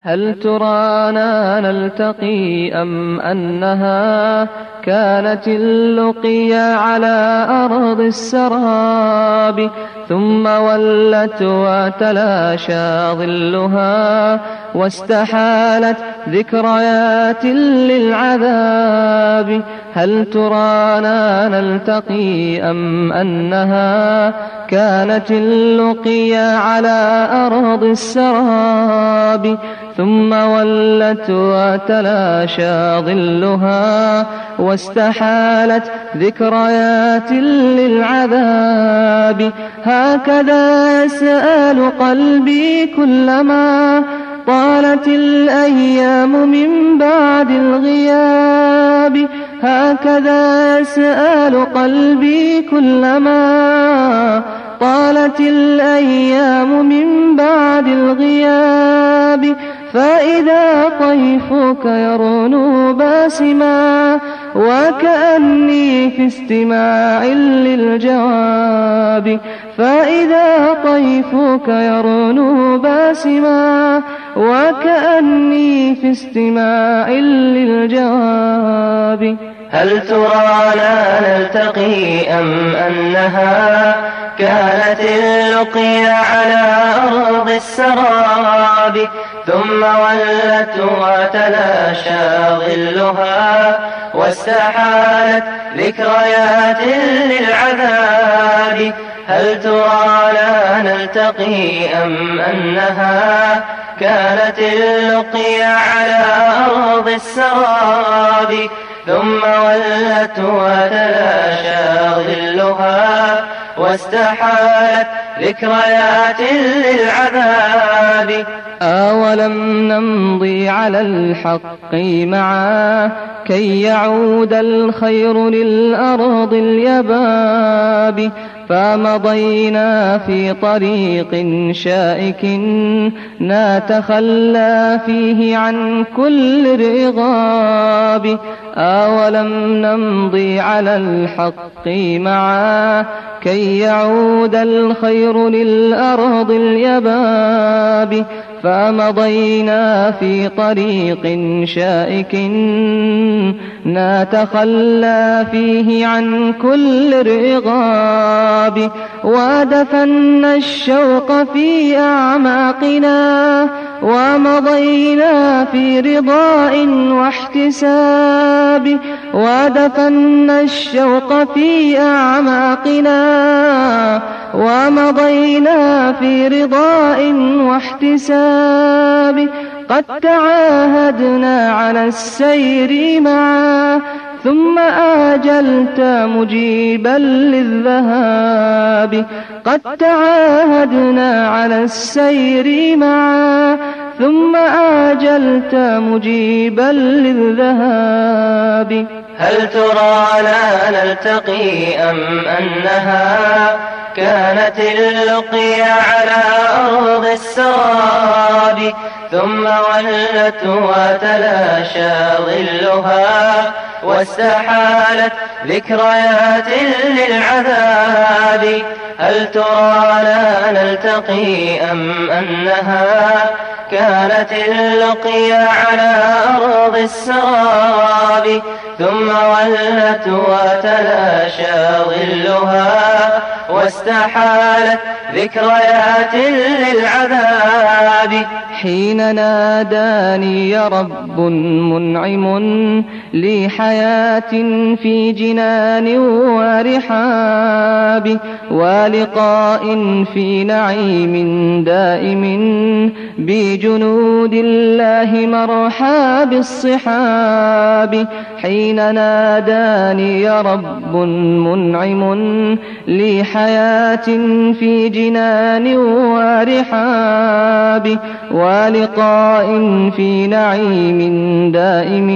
هل ترانا نلتقي أم أنها كانت اللقيا على أرض السراب ثم ولت وتلاشى ظلها واستحالت ذكريات للعذاب. هل ترانا نلتقي أم أنها كانت اللقيا على أرض السراب ثم ولت وتلاشى ظلها واستحالت ذكريات للعذاب. هكذا يسأل قلبي كلما طالت الأيام من بعد الغياب. هكذا يسأل قلبي كلما طالت الأيام من بعد الغياب. فإذا طيفك يرنو باسما وكأني في استماع للجواب. فإذا طيفك يرنو باسما وكأني في استماع للجواب. هل ترانا نلتقي أم أنها كانت اللقيا على أرض السراب ثم ولت وتلاشى ظلها واستحالت ذكريات للعذاب. هل ترانا نلتقي أم أنها كانت اللقيا على أرض السراب ثم ولت وتلاشى ظلها واستحالت ذكريات للعذاب. أولم نمضي على الحق معا كي يعود الخير للأرض اليباب. فمضينا في طريق شائك نتخلى فيه عن كل الرغاب. أولم نمضي على الحق معا كي يعود الخير للأرض اليباب. فمضينا في طريق شائك نتخلى فيه عن كل الرغاب. ودفنا الشوق في أعماقنا ومضينا في رضاء واحتساب. ودفنا الشوق في أعماقنا ومضينا في رضاء واحتساب. قد تعاهدنا على السير معا ثم آجلت مجيبا للذهاب. قد تعاهدنا على السير معا ثم آجلت مجيبا للذهاب. هل ترانا نلتقي أم أنها كانت اللقيا على أرض السراب ثم ولت وتلاشى ظلها واستحالت ذكريات للعذاب. هل ترانا نلتقي أم أنها كانت اللقيا على أرض السراب ثم ولت وتلاشى ظلها واستحالت ذكريات للعذاب. حين ناداني رب منعم لي حياة في جنان ورحاب ولقاء في نعيم دائم بجنود الله مرحى بالصحاب. حين ناداني رب منعم لي حياة في جنان ورحاب ولقاء في نعيم دائم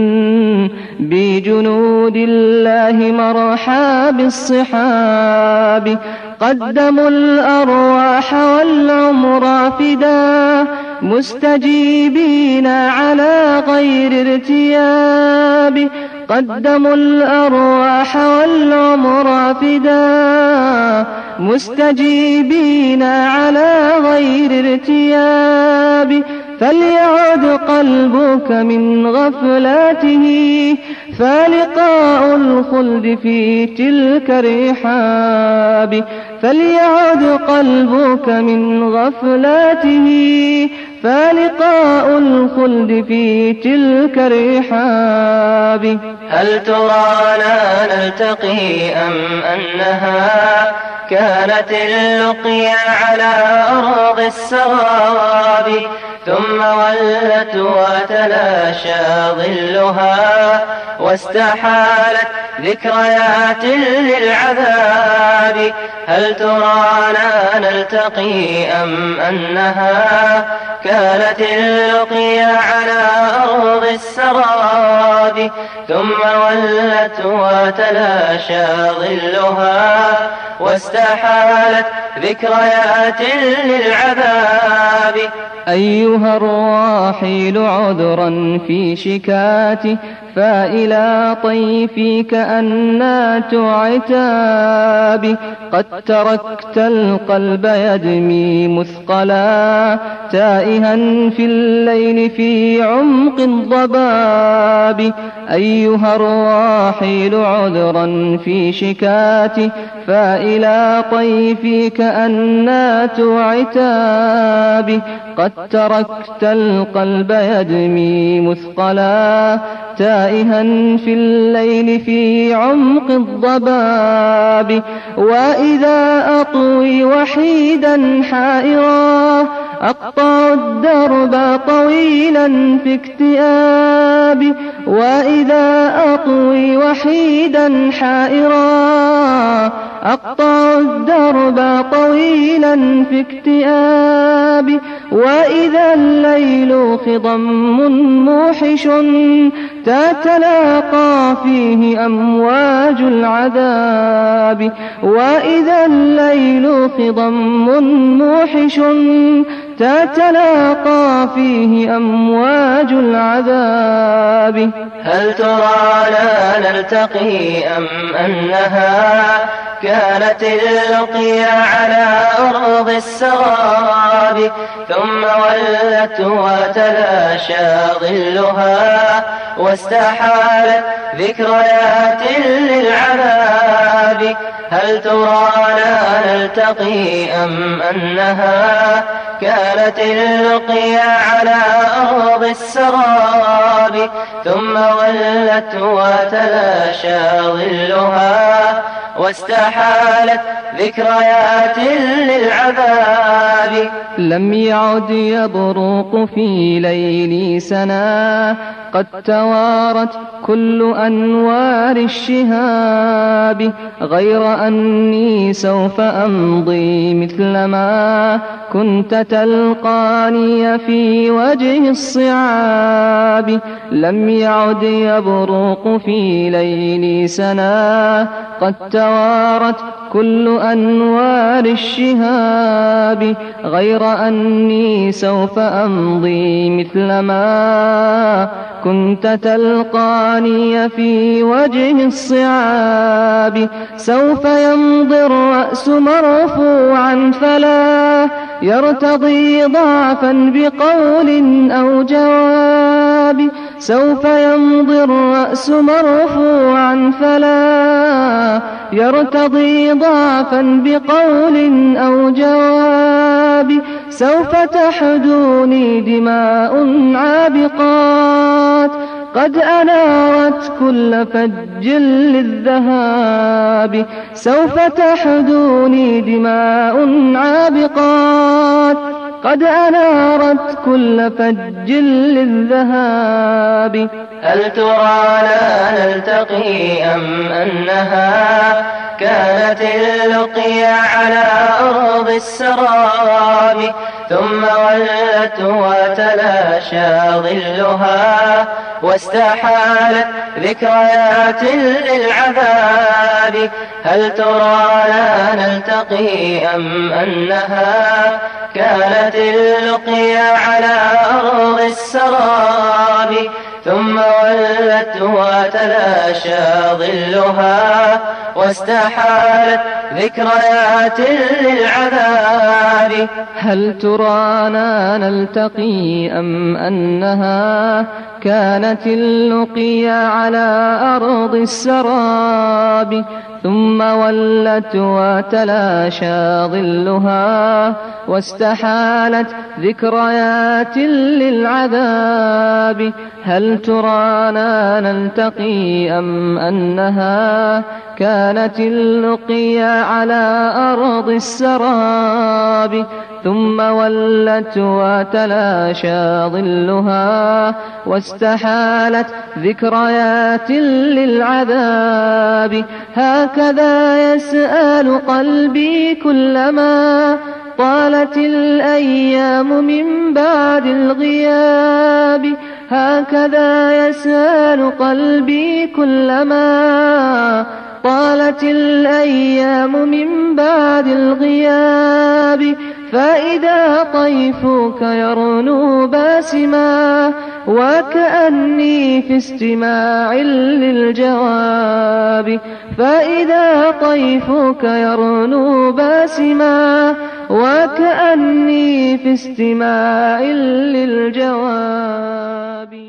بجنود الله مرحى بالصحاب. قدموا الأرواح والعمر فدا مستجيبين على غير ارتياب. قدموا الأرواح والعمر فدا مستجيبين على غير ارتياب. فليعد قلبك من غفلاته، فلقاء الخلد في تلك الرحاب. فليعد قلبك من غفلاته، فلقاء الخلد في تلك الرحاب. هل ترانا نلتقي أم أنها كانت اللقيا على أرض السراب؟ ثم ولت وتلاشى ظلها واستحالت ذكريات للعذاب. هل ترانا نلتقي أم أنها كانت اللقيا على أرض السراب؟ ثم ولت وتلاشى ظلها واستحالت ذكريات للعذاب. أيها الراحل عذرا في شكاتي، فإلى طيفك أنات عتابي. قد تركت القلب يدمي مثقلا، تائها في الليل في عمق الضباب. أيها الراحل عذرا في شكاتي، فإلى طيفك أنات عتابي. قد تركت القلب يدمي مثقلا، تائها في الليل في عمق الضباب. وإذا أطوي وحيدا حائرا، أقطع الدرب طويلا في اكتئابي. وإذا أطوي وحيدا حائرا، أقطع الدرب طويلا في اكتئابي. وإذا الليل خضم موحش، تتلاقى فيه أمواج العذاب. وإذا الليل خضم موحش، تتلاقى فيه أمواج العذاب. هل ترانا نلتقي أم أنها كانت اللقيا على أرض السراب؟ ثم ولت وتلاشى ظلها واستحالت ذكريات للعذاب. هل ترانا نلتقي أم أنها كانت اللقيا على أرض السراب؟ ثم ولت وتلاشى ظلها واستحالت ذكريات للعذاب. لم يعد يبرق في ليلي سنا، قد توارت كل أنوار الشهاب. غير أني سوف أمضي مثلما كنت تلقاني في وجه الصعاب. لم يعد يبرق في ليلي سنا، قد توارت كل أنوار الشهاب. غير أني سوف أمضي مثلما كنت تلقاني في وجه الصعاب. سوف يمضي الرأس مرفوعا فلا يرتضي ضعفا بقول أو جواب. سوف يمضي الرأس مرفوعا فلا يرتضي ضعفا بقول أو جواب. سوف تحدوني دماء عابقات، قد أنارت كل فج للذهاب. سوف تحدوني دماء عابقات، قد أنارت كل فج للذهاب. هل ترانا نلتقي أم أنها كانت اللقيا على أرض السراب؟ ثم ولت وتلاشى ظلها واستحالت ذكريات للعذاب. هل ترانا نلتقي أم أنها كانت اللقيا على أرض السراب؟ ثم ولت وتلاشى ظلها واستحالت ذكريات للعذاب. هل ترانا نلتقي أم أنها كانت اللقيا على أرض السراب؟ ثم ولت وتلاشى ظلها واستحالت ذكريات للعذاب. هل ترانا نلتقي أم أنها كانت اللقيا على أرض السراب؟ ثم ولت وتلاشى ظلها واستحالت ذكريات للعذاب. هكذا يسأل قلبي كلما طالت الأيام من بعد الغياب. هكذا يسأل قلبي كلما طالت الأيام من بعد الغياب. فإذا طيفك يرنو باسما وكأني في استماع للجواب. فإذا طيفك يرنو باسما وكأني في استماع للجواب.